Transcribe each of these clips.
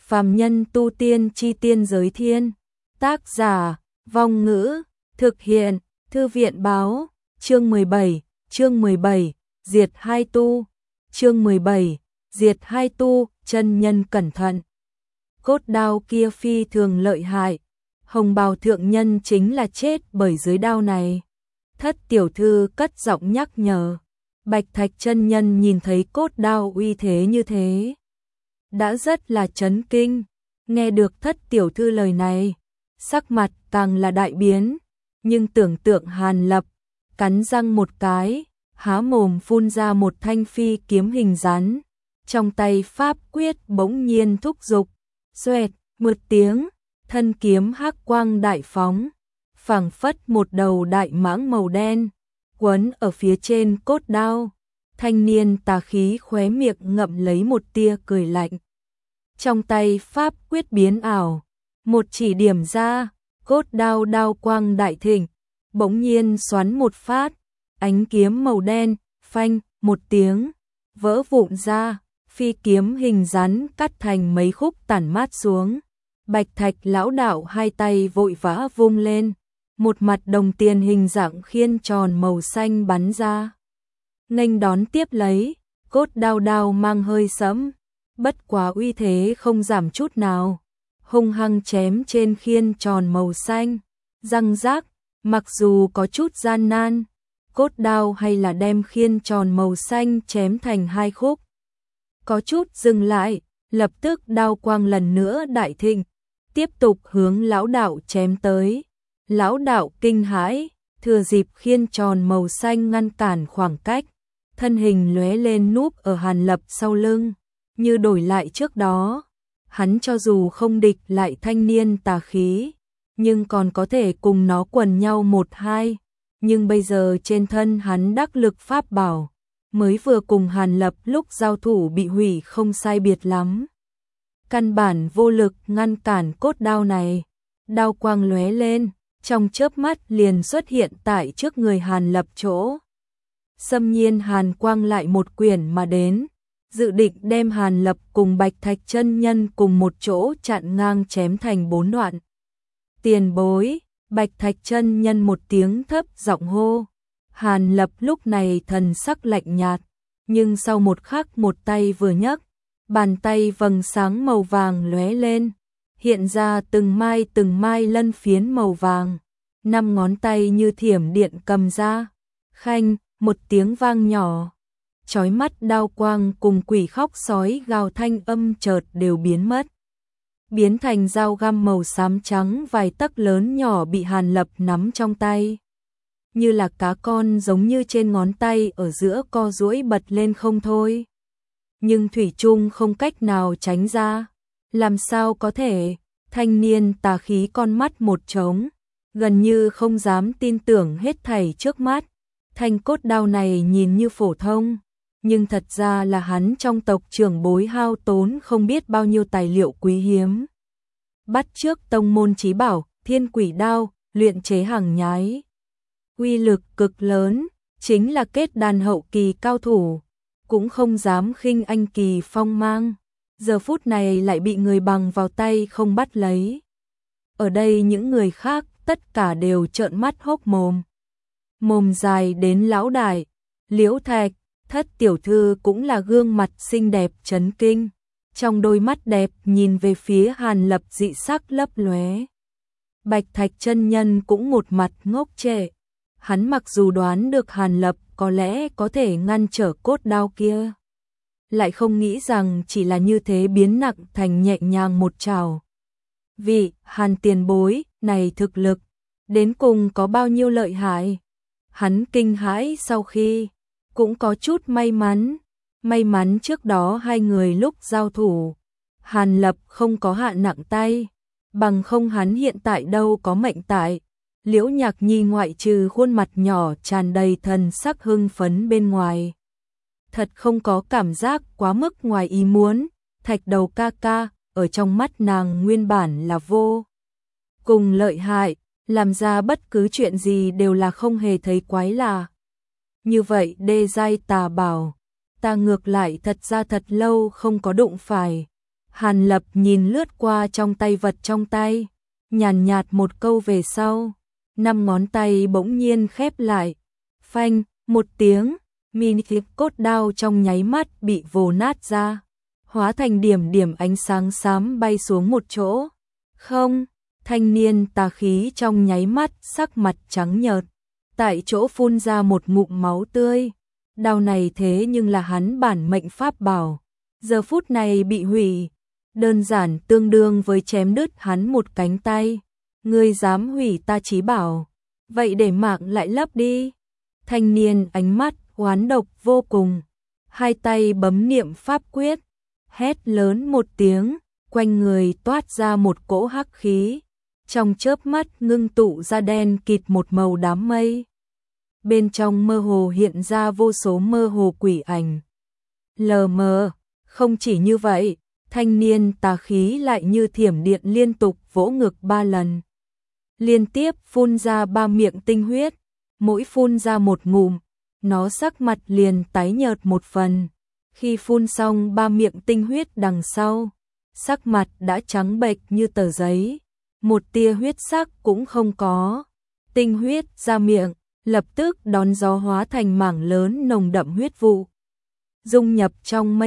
Phàm nhân tu tiên chi tiên giới thiên. Tác giả, Vong Ngữ, thực hiện, Thư viện báo, chương 17, diệt hai tu, chương 17, diệt hai tu, chân nhân cẩn thận. Cốt đao kia phi thường lợi hại, Hồng Bào thượng nhân chính là chết bởi dưới đao này. Thất tiểu thư cất giọng nhắc nhở. Bạch Thạch chân nhân nhìn thấy cốt đao uy thế như thế, đã rất là chấn kinh. Nghe được thất tiểu thư lời này, sắc mặt càng là đại biến, nhưng tưởng tượng Hàn Lập, cắn răng một cái, há mồm phun ra một thanh phi kiếm hình rắn, trong tay pháp quyết bỗng nhiên thúc giục, xoẹt, một tiếng, thân kiếm hắc quang đại phóng, phảng phất một đầu đại mãng màu đen, quấn ở phía trên cốt đao. Thanh niên tà khí khóe miệng ngậm lấy một tia cười lạnh. Trong tay pháp quyết biến ảo, một chỉ điểm ra, cốt đao đao quang đại thịnh, bỗng nhiên xoắn một phát, ánh kiếm màu đen, phanh, một tiếng, vỡ vụn ra, phi kiếm hình rắn cắt thành mấy khúc tản mát xuống. Bạch Thạch lão đạo hai tay vội vã vung lên, một mặt đồng tiền hình dạng khiên tròn màu xanh bắn ra. Nghênh đón tiếp lấy, cốt đao đao mang hơi sẫm, bất quá uy thế không giảm chút nào, hung hăng chém trên khiên tròn màu xanh, răng rác, mặc dù có chút gian nan, cốt đao hay là đem khiên tròn màu xanh chém thành hai khúc. Có chút dừng lại, lập tức đao quang lần nữa đại thịnh, tiếp tục hướng lão đạo chém tới. Lão đạo kinh hãi, thừa dịp khiên tròn màu xanh ngăn cản khoảng cách, thân hình lóe lên núp ở Hàn Lập sau lưng, như đổi lại trước đó. Hắn cho dù không địch lại thanh niên tà khí, nhưng còn có thể cùng nó quần nhau một hai. Nhưng bây giờ trên thân hắn đắc lực pháp bảo, mới vừa cùng Hàn Lập lúc giao thủ bị hủy không sai biệt lắm. Căn bản vô lực ngăn cản cốt đao này, đao quang lóe lên, trong chớp mắt liền xuất hiện tại trước người Hàn Lập chỗ. Xâm nhiên hàn quang lại một quyển mà đến, dự định đem Hàn Lập cùng Bạch Thạch chân nhân cùng một chỗ chặn ngang chém thành 4 đoạn. Tiền bối, Bạch Thạch chân nhân một tiếng thấp giọng hô. Hàn Lập lúc này thần sắc lạnh nhạt, nhưng sau một khắc một tay vừa nhấc, bàn tay vầng sáng màu vàng lóe lên, hiện ra từng mai lân phiến màu vàng, 5 ngón tay như thiểm điện cầm ra, khanh, một tiếng vang nhỏ, chói mắt đao quang cùng quỷ khóc sói gào thanh âm chợt đều biến mất, biến thành dao găm màu xám trắng vài tấc lớn nhỏ bị Hàn Lập nắm trong tay, như là cá con giống như trên ngón tay ở giữa co duỗi bật lên không thôi, nhưng thủy chung không cách nào tránh ra. Làm sao có thể? Thanh niên tà khí con mắt một trống, gần như không dám tin tưởng hết thảy trước mắt. Thanh cốt đao này nhìn như phổ thông, nhưng thật ra là hắn trong tộc trưởng bối hao tốn không biết bao nhiêu tài liệu quý hiếm. Bắt chước tông môn chí bảo, thiên quỷ đao, luyện chế hàng nhái. Uy lực cực lớn, chính là kết đan hậu kỳ cao thủ, cũng không dám khinh anh kỳ phong mang. Giờ phút này lại bị người bằng vào tay không bắt lấy. Ở đây những người khác tất cả đều trợn mắt hốc mồm. Mồm dài đến lão đại, Liễu Thạch, thất tiểu thư cũng là gương mặt xinh đẹp chấn kinh. Trong đôi mắt đẹp nhìn về phía Hàn Lập dị sắc lấp lóe. Bạch Thạch chân nhân cũng một mặt ngốc trệ. Hắn mặc dù đoán được Hàn Lập có lẽ có thể ngăn trở cốt đao kia, lại không nghĩ rằng chỉ là như thế biến nặng thành nhẹ nhàng một trảo. Vị Hàn tiền bối này thực lực đến cùng có bao nhiêu lợi hại? Hắn kinh hãi sau khi cũng có chút may mắn trước đó hai người lúc giao thủ, Hàn Lập không có hạ nặng tay, bằng không hắn hiện tại đâu có mệnh tại. Liễu Nhạc Nhi ngoại trừ khuôn mặt nhỏ tràn đầy thần sắc hưng phấn bên ngoài, thật không có cảm giác quá mức ngoài ý muốn. Thạch đầu ca ca ở trong mắt nàng nguyên bản là vô cùng lợi hại, làm ra bất cứ chuyện gì đều là không hề thấy quái lạ. Như vậy đê giai tà bảo, ta ngược lại thật ra thật lâu không có đụng phải. Hàn Lập nhìn lướt qua trong tay vật trong tay, nhàn nhạt một câu về sau, 5 ngón tay bỗng nhiên khép lại. Phanh, một tiếng, mini cốt đao trong nháy mắt bị vồ nát ra, hóa thành điểm điểm ánh sáng xám bay xuống một chỗ. Không, thanh niên tà khí trong nháy mắt sắc mặt trắng nhợt, tại chỗ phun ra một ngụm máu tươi. Đao này thế nhưng là hắn bản mệnh pháp bảo, giờ phút này bị hủy, đơn giản tương đương với chém đứt hắn một cánh tay. Ngươi dám hủy ta chí bảo, vậy để mạng lại lấp đi. Thanh niên ánh mắt oán độc vô cùng, hai tay bấm niệm pháp quyết, hét lớn một tiếng, quanh người toát ra một cỗ hắc khí, trong chớp mắt ngưng tụ ra đen kịt một màu đám mây. Bên trong mơ hồ hiện ra vô số mơ hồ quỷ ảnh. Lờ mờ, không chỉ như vậy, thanh niên tà khí lại như thiểm điện liên tục vỗ ngực 3 lần. Liên tiếp phun ra 3 miệng tinh huyết, mỗi phun ra một ngụm, nó sắc mặt liền tái nhợt một phần. Khi phun xong 3 miệng tinh huyết đằng sau, sắc mặt đã trắng bệch như tờ giấy, một tia huyết sắc cũng không có. Tinh huyết ra miệng, lập tức đón gió hóa thành mảng lớn nồng đậm huyết vụ, dung nhập trong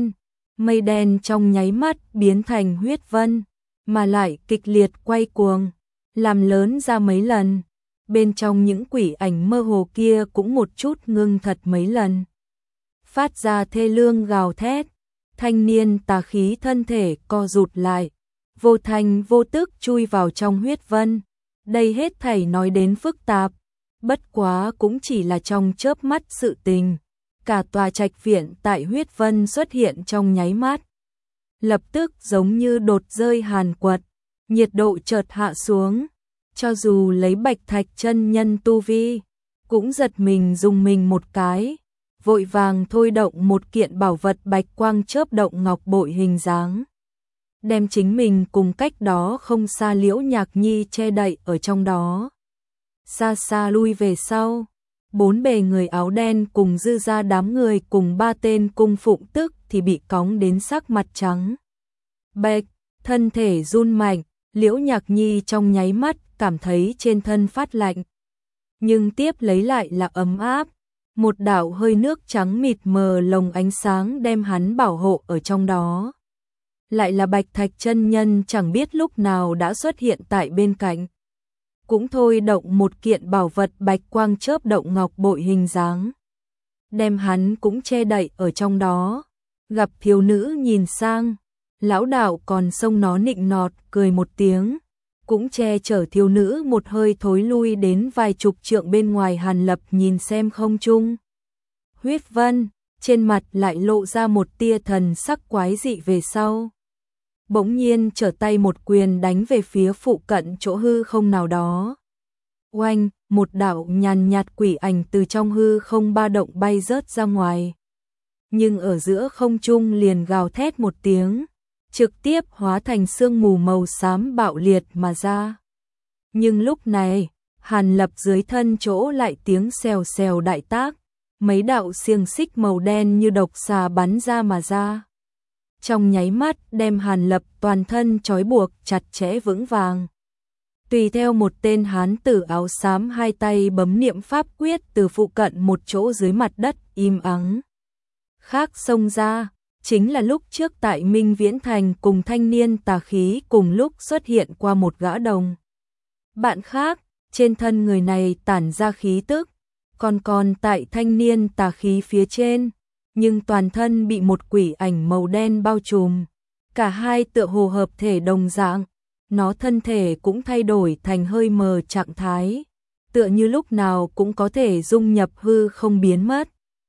mây đen trong nháy mắt biến thành huyết vân, mà lại kịch liệt quay cuồng, làm lớn ra mấy lần. Bên trong những quỷ ảnh mơ hồ kia cũng một chút ngưng thật mấy lần, phát ra thê lương gào thét. Thanh niên tà khí thân thể co rụt lại, vô thành vô tức chui vào trong huyết vân. Đây hết thảy nói đến phức tạp, bất quá cũng chỉ là trong chớp mắt sự tình. Cả tòa trạch viện tại huyết vân xuất hiện trong nháy mắt, lập tức giống như đột rơi hàn quật, nhiệt độ chợt hạ xuống. Cho dù lấy Bạch Thạch chân nhân tu vi, cũng giật mình dùng mình một cái, vội vàng thôi động một kiện bảo vật bạch quang chớp động ngọc bội hình dáng, đem chính mình cùng cách đó không xa Liễu Nhạc Nhi che đậy ở trong đó. Xa xa lui về sau, 4 bề người áo đen cùng dư ra đám người cùng 3 tên cung phụng tức thì bị cóng đến sắc mặt trắng bệch, thân thể run mạnh. Liễu Nhạc Nhi trong nháy mắt cảm thấy trên thân phát lạnh, nhưng tiếp lấy lại là ấm áp. Một đạo hơi nước trắng mịt mờ lồng ánh sáng đem hắn bảo hộ ở trong đó. Lại là Bạch Thạch chân nhân chẳng biết lúc nào đã xuất hiện tại bên cạnh, cũng thôi động một kiện bảo vật bạch quang chớp động ngọc bội hình dáng, đem hắn cũng che đậy ở trong đó. Gặp thiếu nữ nhìn sang, lão đạo còn xông nó nịnh nọt cười một tiếng, cũng che chở thiếu nữ một hơi thối lui đến vài chục trượng bên ngoài. Hàn Lập nhìn xem không trung huyết vân, trên mặt lại lộ ra một tia thần sắc quái dị về sau. Bỗng nhiên trở tay một quyền đánh về phía phụ cận chỗ hư không nào đó. Oanh, một đạo nhàn nhạt quỷ ảnh từ trong hư không ba động bay rớt ra ngoài. Nhưng ở giữa không trung liền gào thét một tiếng, trực tiếp hóa thành sương mù màu xám bạo liệt mà ra. Nhưng lúc này, Hàn Lập dưới thân chỗ lại tiếng xèo xèo đại tác, mấy đạo xiềng xích màu đen như độc xà bắn ra mà ra. Trong nháy mắt đem Hàn Lập toàn thân trói buộc chặt chẽ vững vàng. Tùy theo một tên hán tử áo xám hai tay bấm niệm pháp quyết từ phụ cận một chỗ dưới mặt đất im ắng khác xông ra, chính là lúc trước tại Minh Viễn Thành cùng thanh niên tà khí cùng lúc xuất hiện qua một gã đồng bạn khác. Trên thân người này tản ra khí tức, còn tại thanh niên tà khí phía trên, nhưng toàn thân bị một quỷ ảnh màu đen bao trùm. Cả hai tựa hồ hợp thể đồng dạng, nó thân thể cũng thay đổi thành hơi mờ trạng thái, tựa như lúc nào cũng có thể dung nhập hư không biến mất.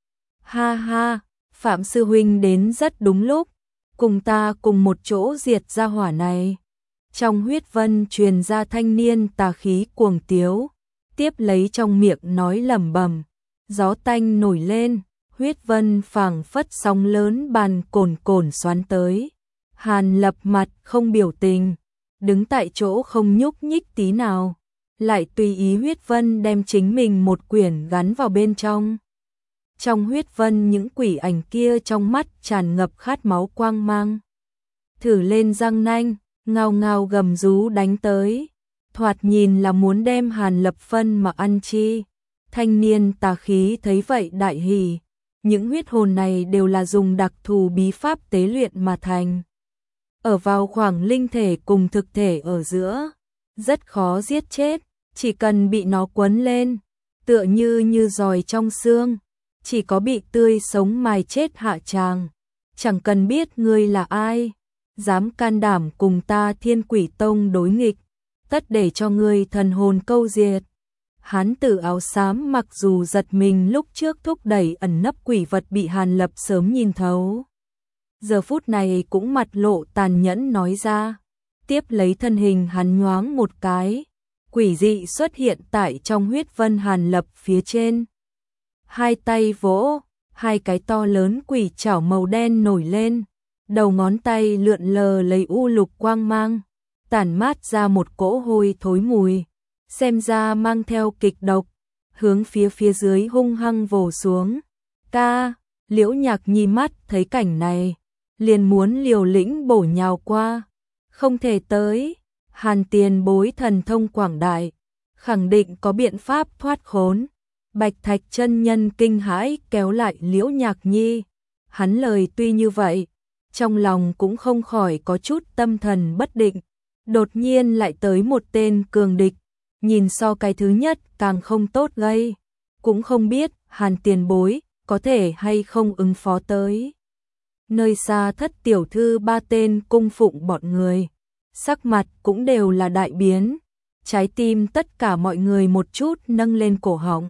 Ha ha, Phạm sư huynh đến rất đúng lúc, cùng ta cùng một chỗ diệt ra hỏa này. Trong huyết vân truyền ra thanh niên tà khí cuồng tiếu, tiếp lấy trong miệng nói lẩm bẩm, gió tanh nổi lên, huyết vân phảng phất sóng lớn bàn cồn cồn xoắn tới. Hàn Lập mặt không biểu tình, đứng tại chỗ không nhúc nhích tí nào, lại tùy ý huyết vân đem chính mình một quyển gắn vào bên trong. Trong huyết vân những quỷ ảnh kia trong mắt tràn ngập khát máu quang mang. thử lên răng nanh, ngao ngao gầm rú đánh tới. Thoạt nhìn là muốn đem Hàn Lập phân mà ăn chi. Thanh niên tà khí thấy vậy đại hỉ. Những huyết hồn này đều là dùng đặc thù bí pháp tế luyện mà thành. Ở vào khoảng linh thể cùng thực thể ở giữa, rất khó giết chết, chỉ cần bị nó quấn lên, tựa như giòi trong xương, chỉ có bị tươi sống mài chết hạ tràng. Chẳng cần biết ngươi là ai, dám can đảm cùng ta Thiên Quỷ Tông đối nghịch, tất để cho ngươi thần hồn câu diệt. Hán tử áo xám mặc dù giật mình lúc trước thúc đẩy ẩn nấp quỷ vật bị Hàn Lập sớm nhìn thấu, giờ phút này cũng mặt lộ tàn nhẫn nói ra, tiếp lấy thân hình hắn nhoáng một cái, quỷ dị xuất hiện tại trong huyết vân Hàn Lập phía trên. Hai tay vỗ, hai cái to lớn quỷ chảo màu đen nổi lên, đầu ngón tay lượn lờ lấy u lục quang mang, tản mát ra một cỗ hôi thối mùi, xem ra mang theo kịch độc, hướng phía dưới hung hăng vồ xuống. Liễu Nhạc Nhi mắt thấy cảnh này, liền muốn liều lĩnh bổ nhào qua, không thể tới. Hàn tiền bối thần thông quảng đại, khẳng định có biện pháp thoát khốn. Bạch Thạch chân nhân kinh hãi kéo lại Liễu Nhạc Nhi. Hắn lời tuy như vậy, trong lòng cũng không khỏi có chút tâm thần bất định. Đột nhiên lại tới một tên cường địch, nhìn so cái thứ nhất càng không tốt gây. Cũng không biết Hàn tiền bối có thể hay không ứng phó tới. Nơi xa Thất tiểu thư ba tên cung phụng bọn người, sắc mặt cũng đều là đại biến, trái tim tất cả mọi người một chút nâng lên cổ họng.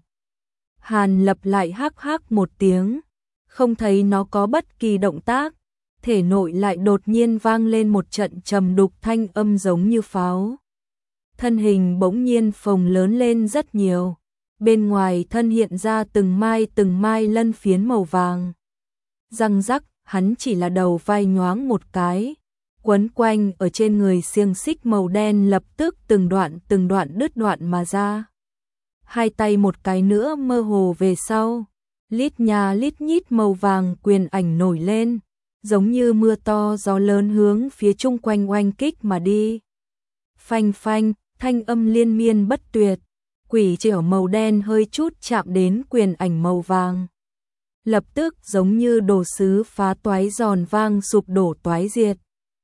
Hàn Lập lại hắc hắc một tiếng, không thấy nó có bất kỳ động tác, thể nội lại đột nhiên vang lên một trận trầm đục thanh âm giống như pháo. Thân hình bỗng nhiên phồng lớn lên rất nhiều, bên ngoài thân hiện ra từng mai lân phiến màu vàng. Răng rắc, hắn chỉ là đầu vai nhoáng một cái, quấn quanh ở trên người xiềng xích màu đen lập tức từng đoạn đứt đoạn mà ra. Hai tay một cái nữa mơ hồ về sau, lít nha lít nhít màu vàng quyền ảnh nổi lên, giống như mưa to gió lớn hướng phía chung quanh oanh kích mà đi. Phanh phanh, thanh âm liên miên bất tuyệt, quỷ chảo màu đen hơi chút chạm đến quyền ảnh màu vàng, lập tức giống như đồ sứ phá toái giòn vang sụp đổ toái diệt.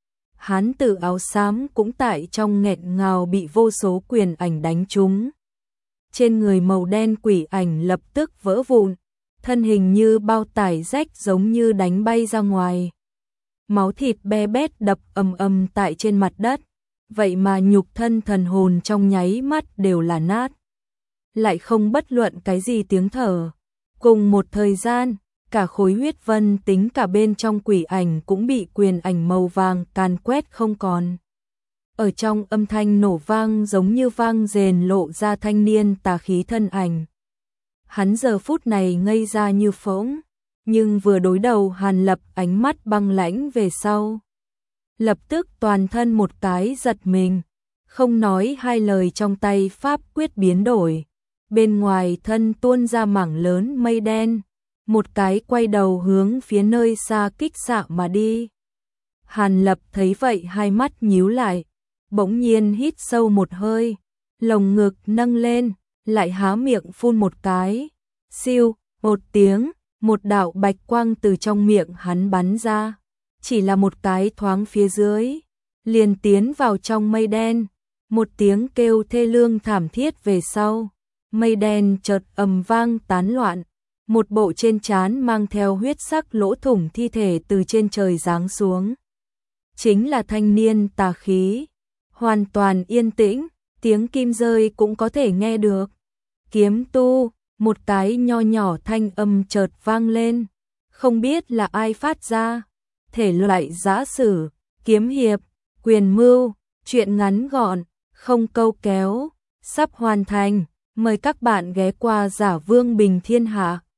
Hán tử áo xám cũng tại trong nghẹn ngào bị vô số quyền ảnh đánh trúng. Trên người màu đen quỷ ảnh lập tức vỡ vụn, thân hình như bao tải rách giống như đánh bay ra ngoài. Máu thịt be bét đập ầm ầm tại trên mặt đất, vậy mà nhục thân thần hồn trong nháy mắt đều là nát. Lại không bất luận cái gì tiếng thở. Cùng một thời gian, cả khối huyết vân tính cả bên trong quỷ ảnh cũng bị quyền ảnh màu vàng càn quét không còn. Ở trong âm thanh nổ vang giống như vang rền lộ ra thanh niên tà khí thân ảnh. Hắn giờ phút này ngây ra như phỗng, nhưng vừa đối đầu Hàn Lập ánh mắt băng lãnh về sau. Lập tức toàn thân một cái giật mình, không nói hai lời trong tay pháp quyết biến đổi. Bên ngoài thân tuôn ra mảng lớn mây đen, một cái quay đầu hướng phía nơi xa kích xạ mà đi. Hàn Lập thấy vậy hai mắt nhíu lại, bỗng nhiên hít sâu một hơi, lồng ngực nâng lên, lại há miệng phun một cái. Siêu, một tiếng, một đạo bạch quang từ trong miệng hắn bắn ra, chỉ là một cái thoáng phía dưới, liền tiến vào trong mây đen, một tiếng kêu thê lương thảm thiết về sau. Mây đen chợt ầm vang tán loạn, một bộ trên trán mang theo huyết sắc lỗ thủng thi thể từ trên trời giáng xuống. Chính là thanh niên tà khí, hoàn toàn yên tĩnh, tiếng kim rơi cũng có thể nghe được. Kiếm tu, một cái nho nhỏ thanh âm chợt vang lên, không biết là ai phát ra. Thể loại giã sử, kiếm hiệp, quyền mưu, truyện ngắn gọn, không câu kéo, sắp hoàn thành. Mời các bạn ghé qua Giả Vương Bình Thiên Hạ.